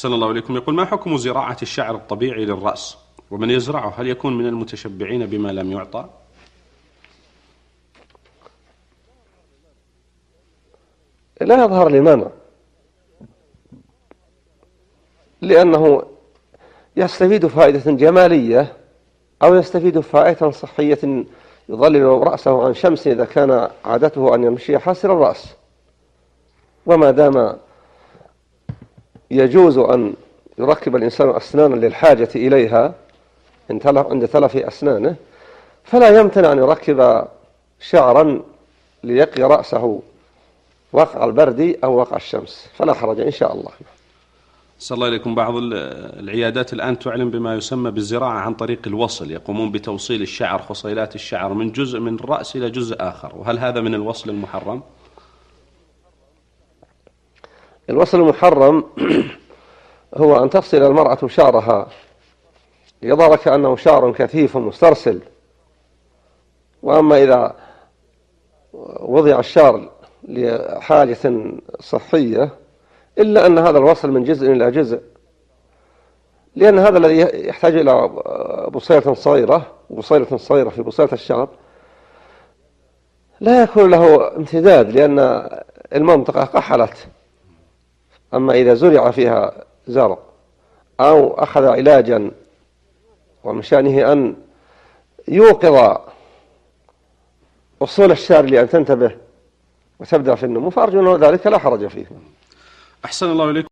أحسن الله إليكم. يقول: ما حكم زراعة الشعر الطبيعي للرأس؟ ومن يزرعه هل يكون من المتشبعين بما لم يعطى؟ لا يظهر لي مانع، لأنه يستفيد فائدة جمالية أو يستفيد فائدة صحية يظلل رأسه عن شمس إذا كان عادته أن يمشي حاسر الرأس. وما دام يجوز أن يركب الإنسان أسنانا للحاجة إليها عند تلف أسنانه، فلا يمتنع أن يركب شعرا ليقي رأسه وقع البرد أو وقع الشمس، فلا حرج إن شاء الله. أحسن الله إليكم. بعض العيادات الآن تعلن بما يسمى بالزراعة عن طريق الوصل، يقومون بتوصيل الشعر، خصيلات الشعر، من جزء من الرأس إلى جزء آخر، وهل هذا من الوصل المحرم؟ الوصل المحرم هو أن تفصل المرأة شعرها يظهر كأنه شعر كثيف مسترسل، وأما إذا وضع الشعر لحاجة صحية إلا أن هذا الوصل من جزء إلى جزء، لأن هذا الذي يحتاج إلى بصيلة صغيرة في بصيلة الشعر لا يكون له امتداد، لأن المنطقة قحلت. أما إذا زرع فيها زرع أو أخذ علاجا ومن شأنه أن يوقظ أصول الشعر لأن تنتبه وتبدأ في النمو، فأرجو أن ذلك لا حرج فيه. أحسن الله إليكم.